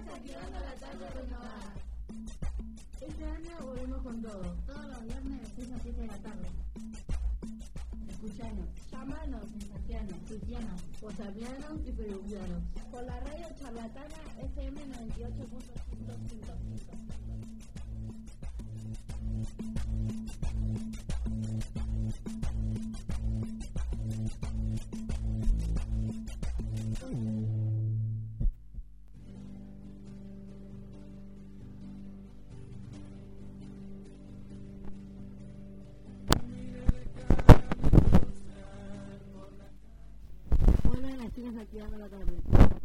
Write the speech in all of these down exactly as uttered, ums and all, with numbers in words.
activando la tarde renovada. Este año volvemos con todo. Todos los viernes de seis a siete de la tarde. Escuchanos, llamanos, mensajeanos, cristianos, posamianos y peruvianos. Por la radio charlatana F M noventa y ocho punto cinco. Activando la tarde.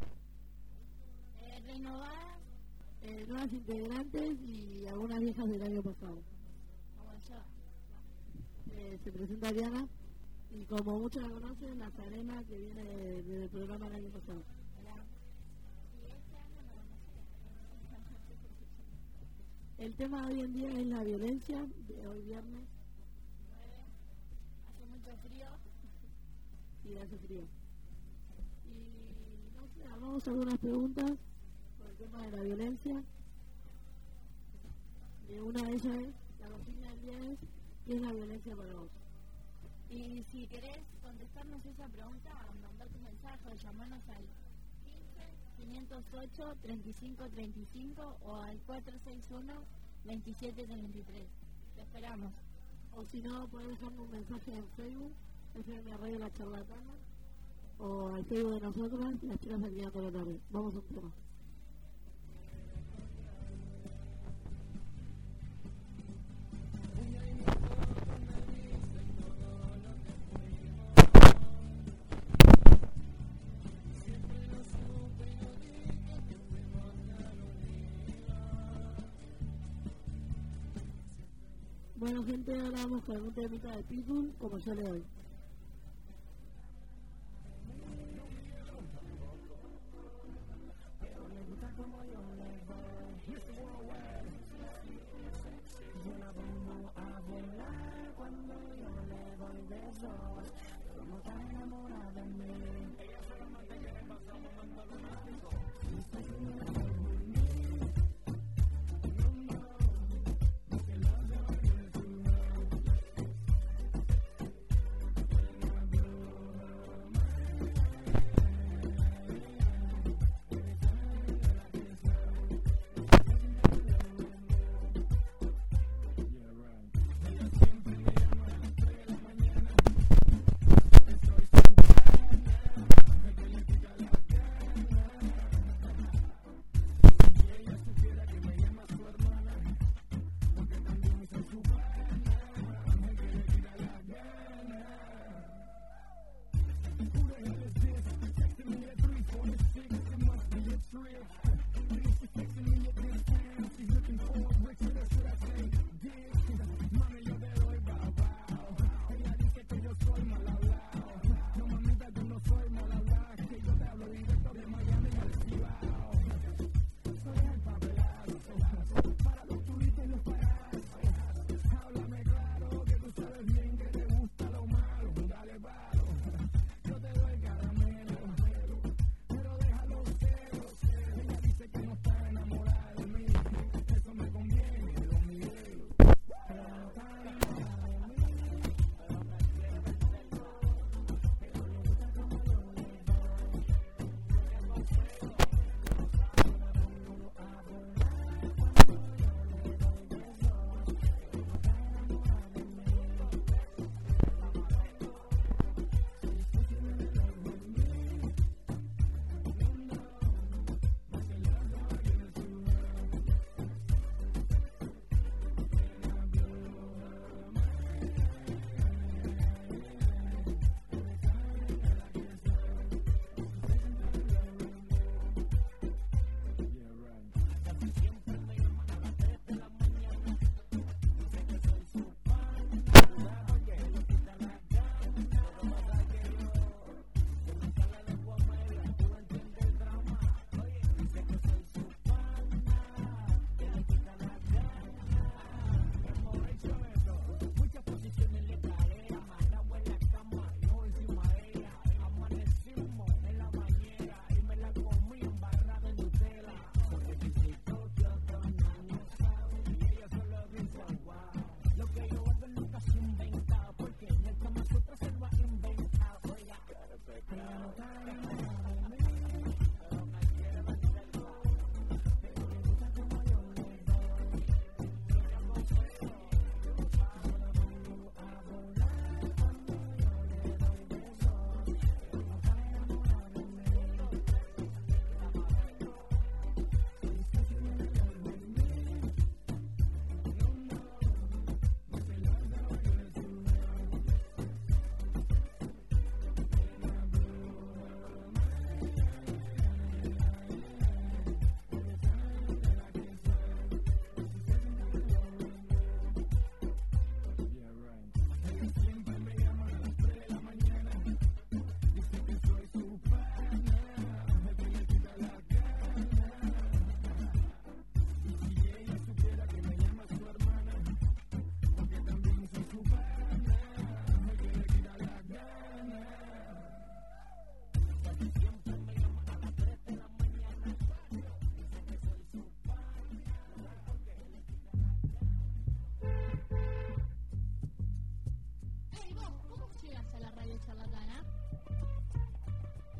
Eh, renovadas, eh, nuevas integrantes y algunas viejas del año pasado. Como yo. Eh, se presenta Diana y como muchos la conocen, Nazarena, que viene del de, de programa del año pasado. El tema de hoy en día es la violencia, de hoy viernes. Hace mucho frío. Sí, hace frío. Hagamos algunas preguntas por el tema de la violencia. Y una de ellas es, la consigna del día es, ¿qué es la violencia para vos? Y si querés contestarnos esa pregunta, mandar tu mensaje o llamarnos al quince, quinientos ocho, treinta y cinco treinta y cinco o al cuatro seis uno, veintisiete treinta y tres. Te esperamos. O si no, podés dejarme un mensaje en Facebook, F M Radio La Charlatana, o al Facebook de nosotras, las chicas del día de la tarde. Vamos a un tema. Bueno, gente, ahora vamos con un temita de Pitbull, como yo le doy.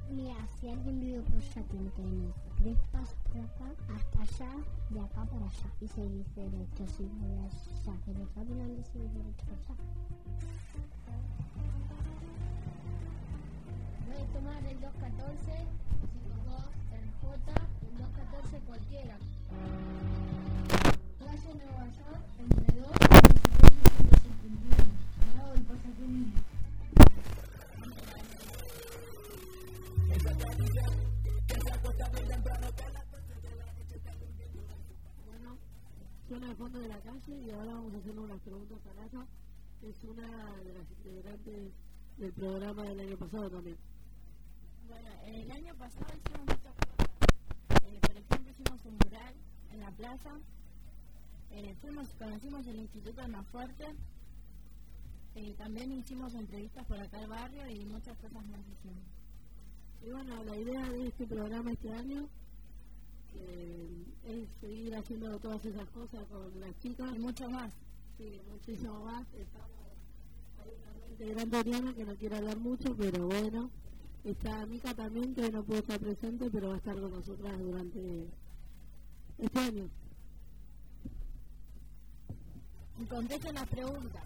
Mira, si alguien vive por allá tiene que venir tres pasos por acá, hasta allá, de acá para allá. Y seguir derecho, si voy allá. Pero caminando seguir derecho allá. Voy a tomar el dos catorce, cinco dos, el J, el dos catorce cualquiera. Calle Nueva York, entre dos, ciento setenta y uno, al lado del pasaje mismo. Bueno, suena al fondo de la calle y ahora vamos a hacer unas preguntas a Nata, que es una de las integrantes del programa del año pasado también. Bueno, el año pasado hicimos muchas cosas. Eh, por ejemplo, hicimos un mural en la plaza. Eh, fuimos, conocimos el Instituto Almafuerte. Eh, también hicimos entrevistas por acá al barrio y muchas cosas más hicimos. Y bueno, la idea de este programa este año eh, es seguir haciendo todas esas cosas con las chicas. Y mucho más. Sí, muchísimo más. Estamos, hay una integrante Oriana que no quiere hablar mucho, pero bueno. Está Mica también, que no puede estar presente, pero va a estar con nosotras durante este año. Y contesten las preguntas.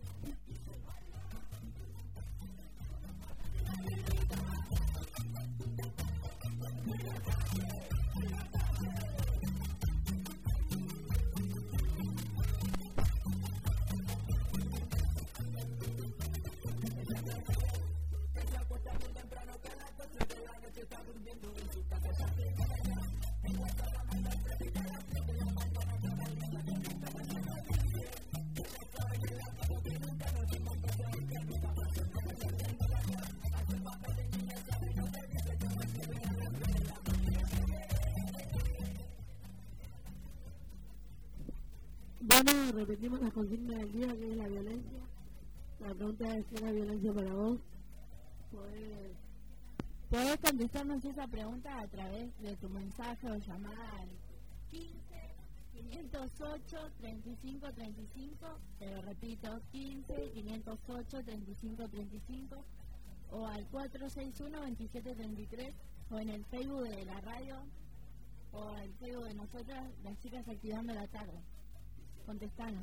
Bueno, repetimos la consigna del día, que es la violencia. La pregunta es: ¿qué es la violencia para vos? Podés, Podés contestarnos esa pregunta a través de tu mensaje o llamada al quince, quinientos ocho, treinta y cinco, treinta y cinco, te lo repito, quince, quinientos ocho, treinta y cinco, treinta y cinco, o al cuatro seis uno, veintisiete treinta y tres, o en el Facebook de la radio, o en el Facebook de nosotras, las chicas activando la tarde. Contestanos.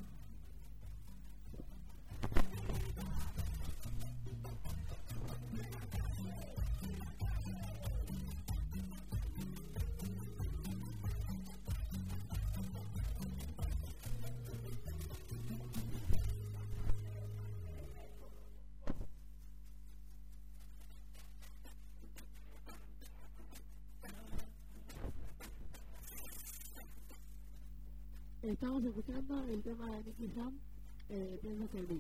Estamos escuchando el tema de Nicky Jam, eh, Piensas en mí.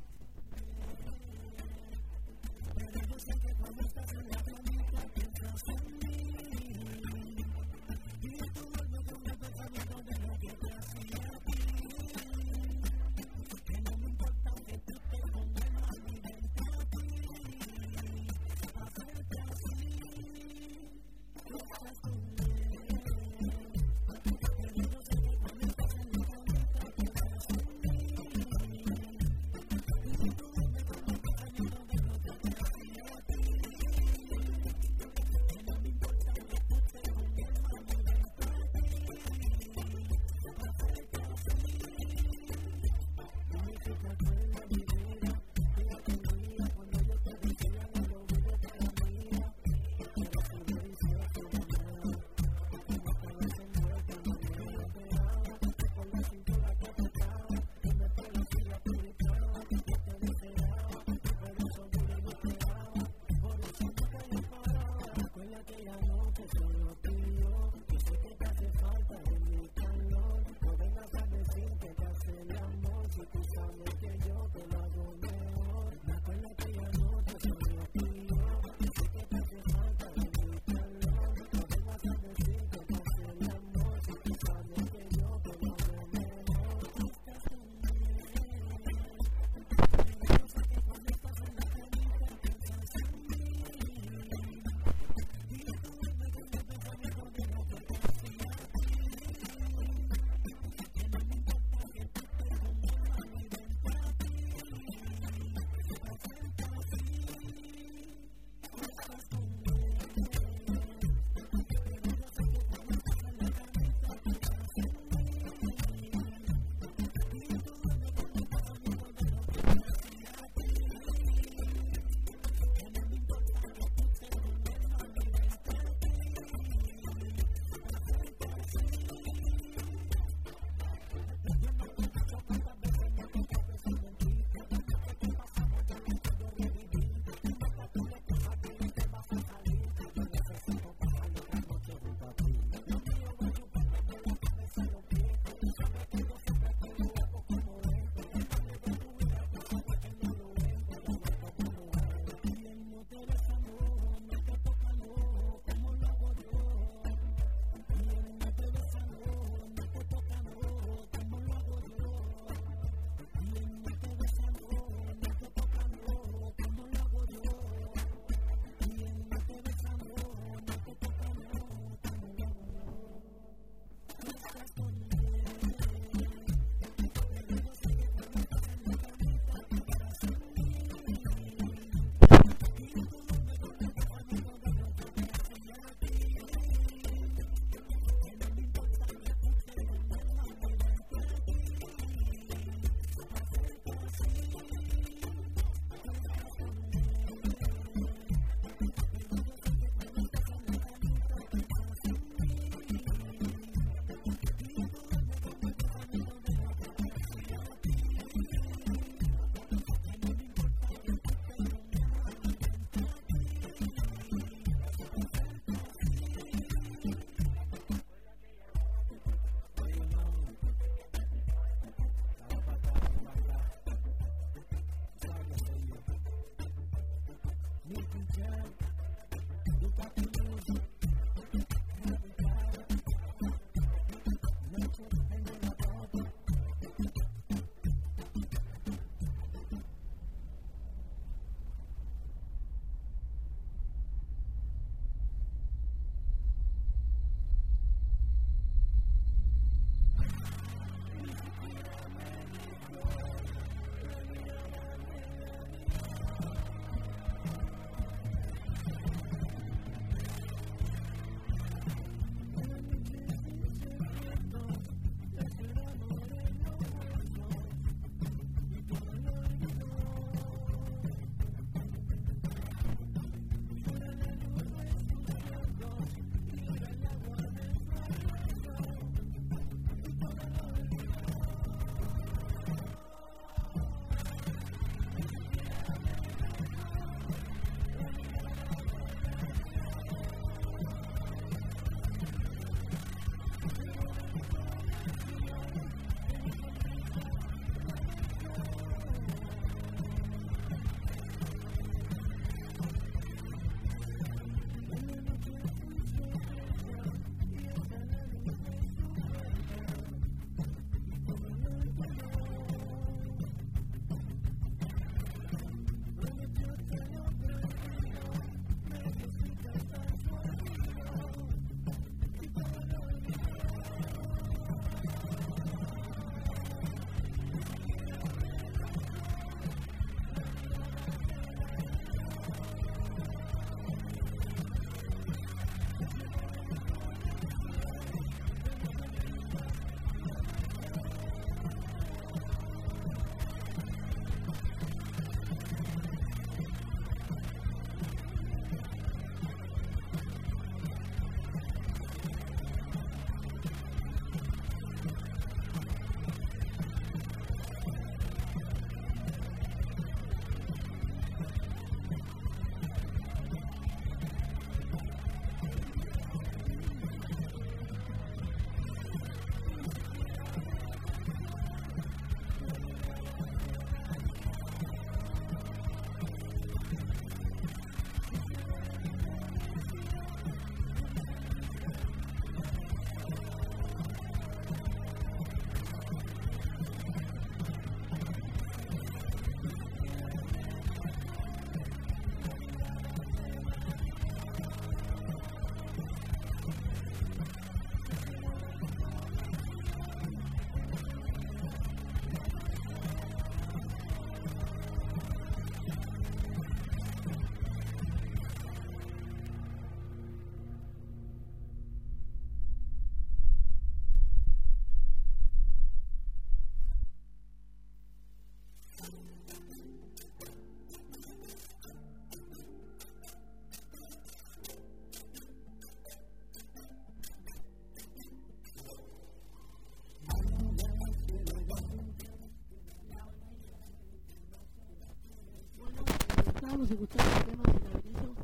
estábamos escuchando el tema del laberinto.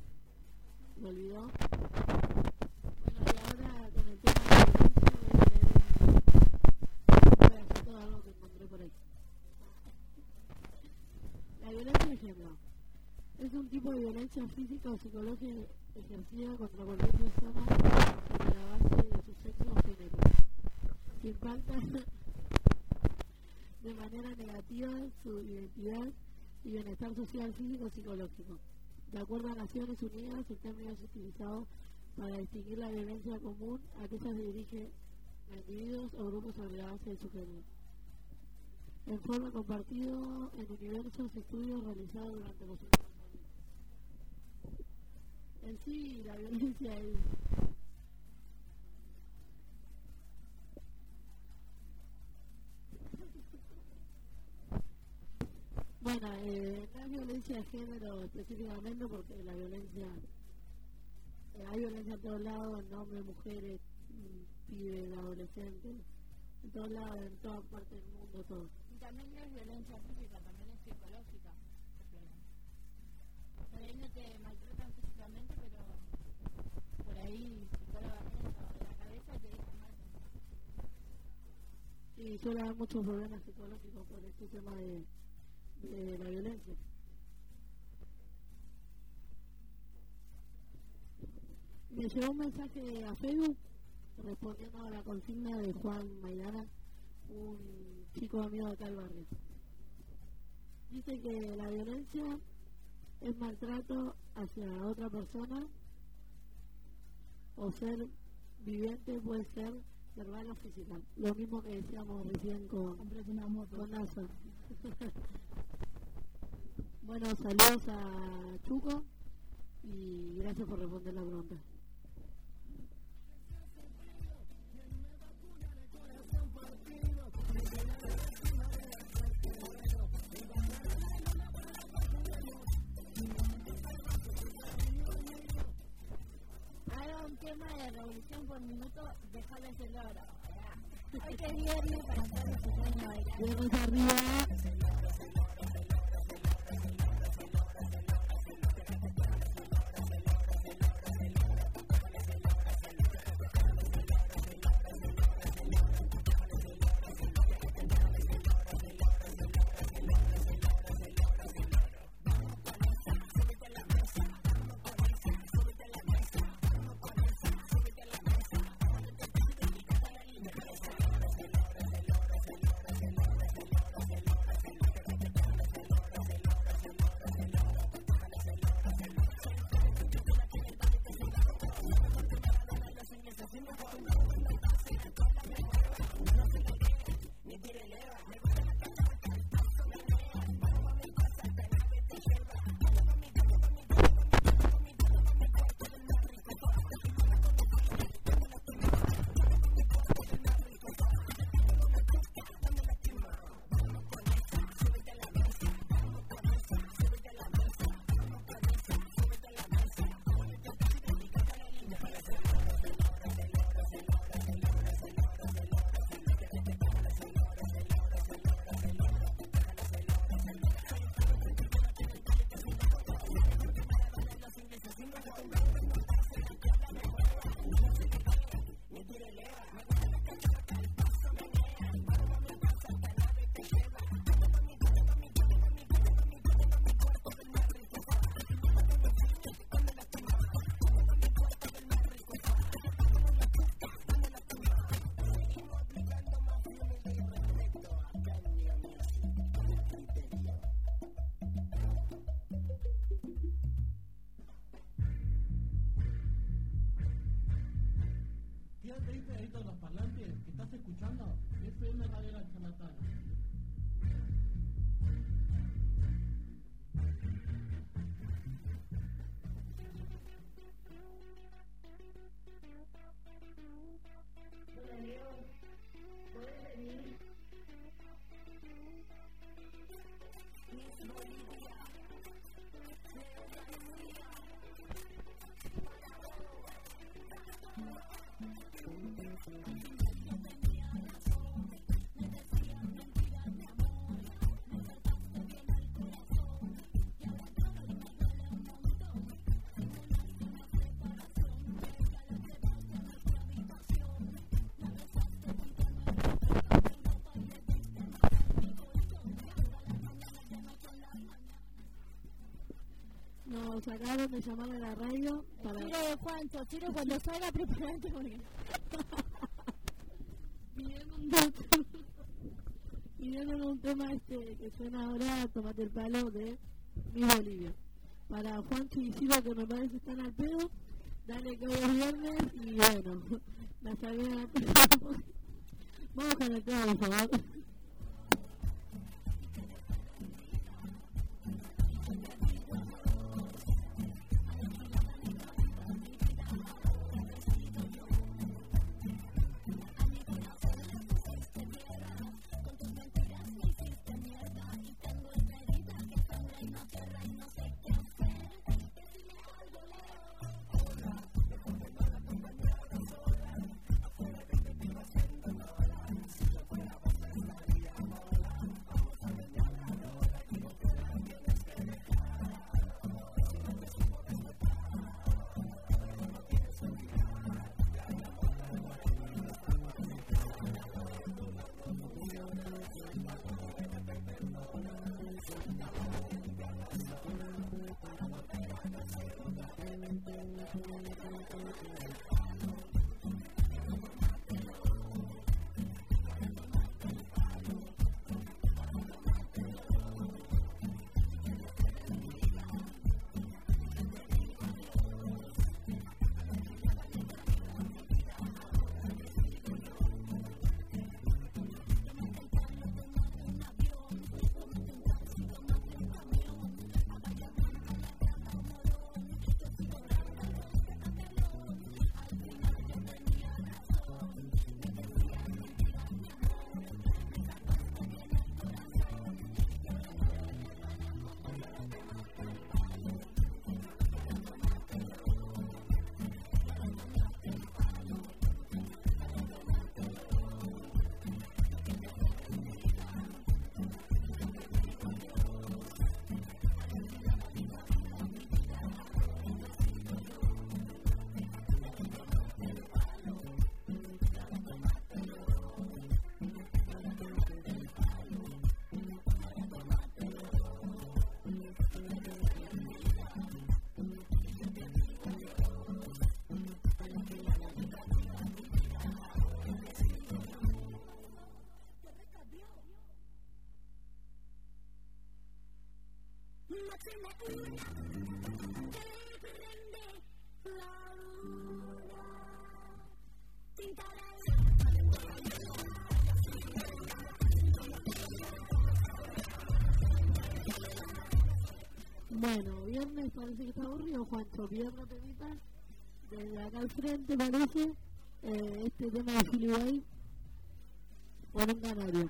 Me olvidó. Bueno, y ahora con el tema del laberinto voy a leer un... voy a hacer todo algo que encontré por ahí. La violencia de género es un tipo de violencia física o psicológica ejercida contra cualquier persona sobre la base de su sexo o género, que impacta de manera negativa su identidad y bienestar social, físico o psicológico. De acuerdo a Naciones Unidas, el término es utilizado para distinguir la violencia común a que se dirige a individuos o grupos sobre la base de su género. En forma compartido en diversos estudios realizados durante los últimos años. En sí, la violencia es... Bueno, eh, no es violencia de género específicamente porque la violencia, eh, hay violencia en todos lados, en hombres, mujeres, pibes, adolescentes, en todos lados, en todas partes del mundo, todo. Y también no es violencia física, también es psicológica. Por ahí no te maltratan físicamente, pero por ahí psicológicamente o de la cabeza te dejan mal. Sí, suele haber muchos problemas psicológicos por este tema de... de la violencia. me llegó un mensaje a Facebook respondiendo a la consigna de Juan Maidana, un chico amigo de acá del barrio. Dice que la violencia es maltrato hacia otra persona, o ser viviente puede ser verbal o física. Lo mismo que decíamos recién con, con NASA. Bueno, saludos a Chuco y gracias por responder la pregunta. Haga un tema de revolución por minuto, déjale hacerlo ahora. Hoy que es viernes para todos los que están bailando. Viernes arriba. Los parlantes que estás escuchando, F M Radio La Charlatana. Nos acabaron de llamar a la radio para... Tiro de Juancho, tiro cuando salga preparante porque... Pidieron un, pidieron un tema este que suena ahora, Tomate el Palo, de Mi Bolivia. Para Juancho y Silva, que me parece están al pedo, dale que hoy es viernes y bueno, la salida... Vamos con el tema, por favor. We'll be right back. Bueno, viernes parece que está aburrido, Juancho. Viernes temita, desde acá al frente parece, eh, este tema de Philly Way por un canario.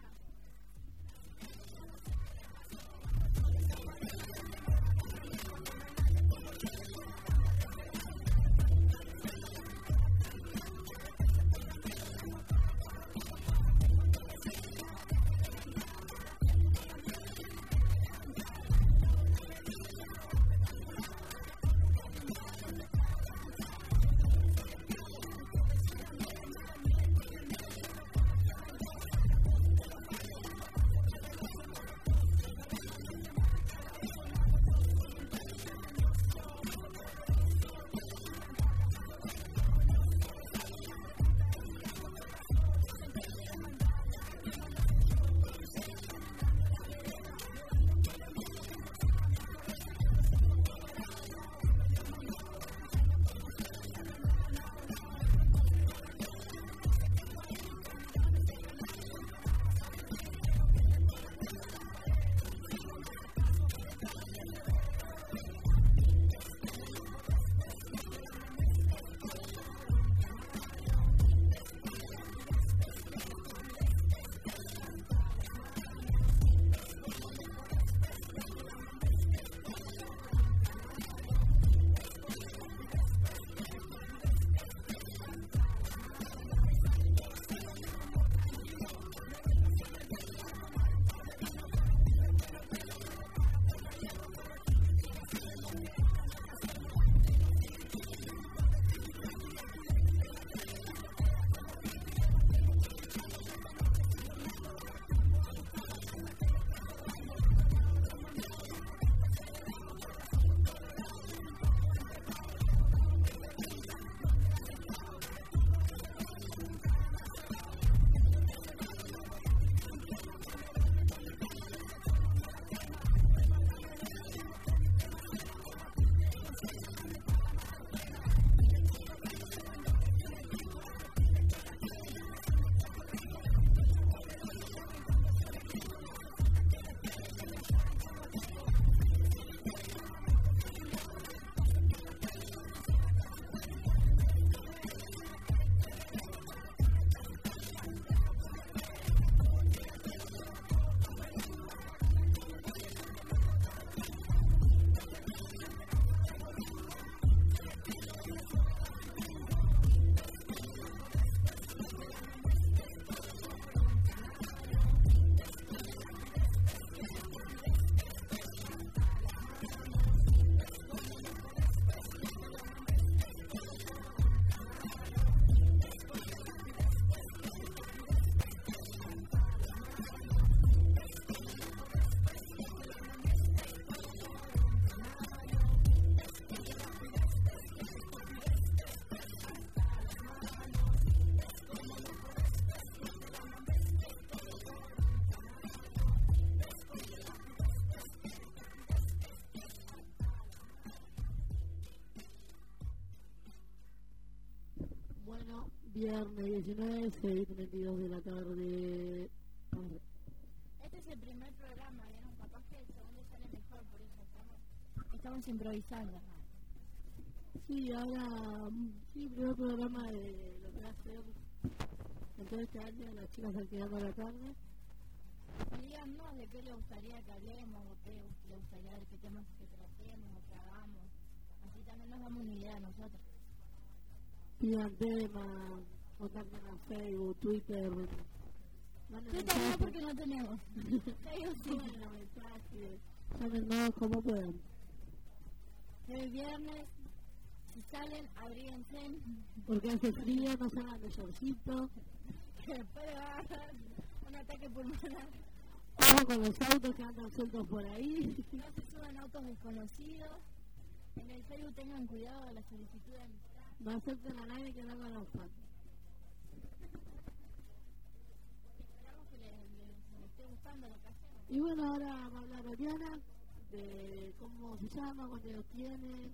Bueno, viernes diecinueve, seis treinta y dos de la tarde. Este es el primer programa, ¿vieron? Capaz que el segundo sale mejor, por eso estamos, estamos improvisando. Sí, ahora, sí, primer programa de lo que va a hacer en todo este año, las chicas están quedando a la tarde. Y díganos de qué le gustaría que hablemos, o qué le gustaría, de qué temas que tratemos, o que hagamos. Así también nos damos una idea nosotros. Pidan temas, contacten a Facebook, Twitter. Twitter no, porque no tenemos. Facebook sí. Bueno, mensajes, llámenos como puedan. El viernes, si salen, abríguense. Porque hace frío, no salgan de shortcito. Que después le va a dar un ataque pulmonar. Ojo con los autos que andan sueltos por ahí. No se suban autos desconocidos. En el Facebook tengan cuidado de la solicitud de amistad. No acepten a nadie que no conozcan. Esperamos que les, les, les esté gustando lo que hacemos. Y bueno, ahora va a hablar Oriana de cómo se llama, cuántos años tiene.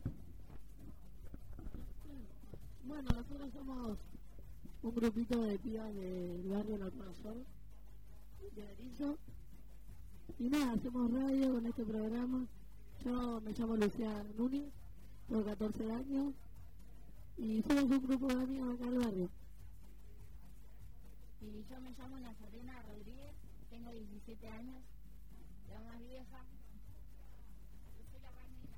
Bueno, nosotros somos un grupito de pibas del barrio La Corazón, de Berizo. Y nada, hacemos radio con este programa. Yo me llamo Lucía Núñez, tengo catorce años. Y somos un grupo de amigos acá del barrio. Y yo me llamo Nazarena Rodríguez, tengo diecisiete años, la más vieja. Yo soy la Ramira.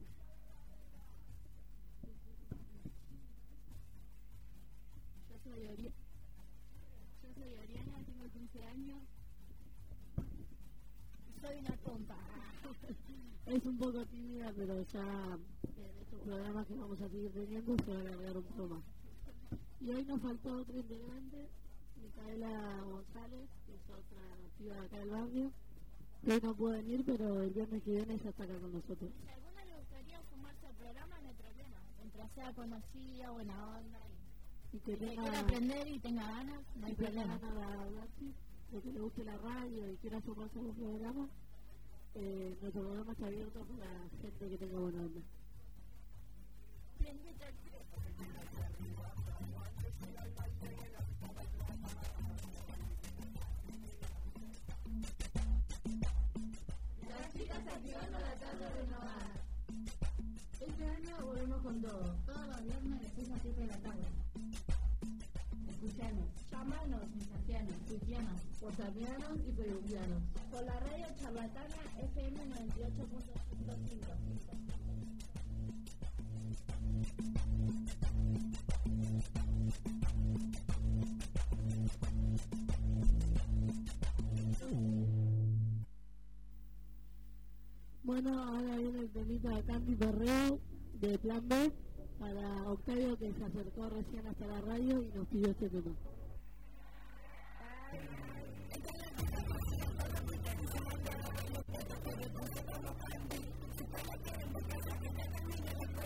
Yo soy Oriana. Yo soy Oriana, tengo quince años. Soy una tonta. Es un poco tímida, pero ya en estos programas que vamos a seguir teniendo se va a alargar un poco más. Y hoy nos faltó otro integrante, Micaela González, que es otra piba de acá del barrio, que hoy no puede venir, pero el viernes que viene ya está acá con nosotros. Si a alguna le gustaría sumarse al programa, no hay problema. Mientras sea conocida, buena onda y, y que, y tenga, que quiera aprender y tenga ganas, no hay y tenga problema. ganas de hablar, de que le guste la radio y quiera sumarse a un programa. Eh, nuestro programa está abierto para gente que tenga buena onda. Las chicas activando la tarde renovada. Este año volvemos con todo, todos los viernes de seis a siete de la tarde. Escuchanos, llámanos, mensajeanos, tuiteanos, whatsappianos y facebookianos. Por la radio charlatana F M noventa y ocho punto cinco. Bueno, ahora viene el temita de Candy Perreo de Plan B para Octavio, que se acercó recién hasta la radio y nos pidió este tema. Thank you.